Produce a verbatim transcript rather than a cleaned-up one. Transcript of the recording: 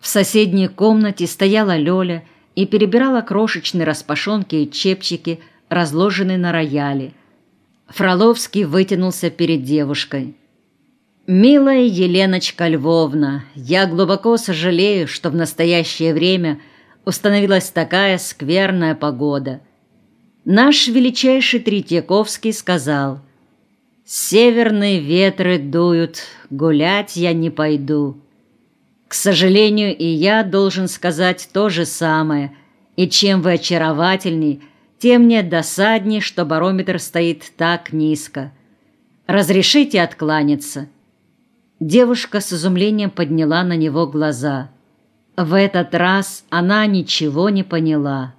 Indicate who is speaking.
Speaker 1: соседней комнате стояла Лёля и перебирала крошечные распашонки и чепчики, разложенные на рояле. Фроловский вытянулся перед девушкой. «Милая Еленочка Львовна, я глубоко сожалею, что в настоящее время установилась такая скверная погода. Наш величайший Третьяковский сказал: «Северные ветры дуют, гулять я не пойду». К сожалению, и я должен сказать то же самое, и чем вы очаровательней, тем мне досадней, что барометр стоит так низко. Разрешите откланяться?» Девушка с изумлением подняла на него глаза. В этот раз она ничего не поняла.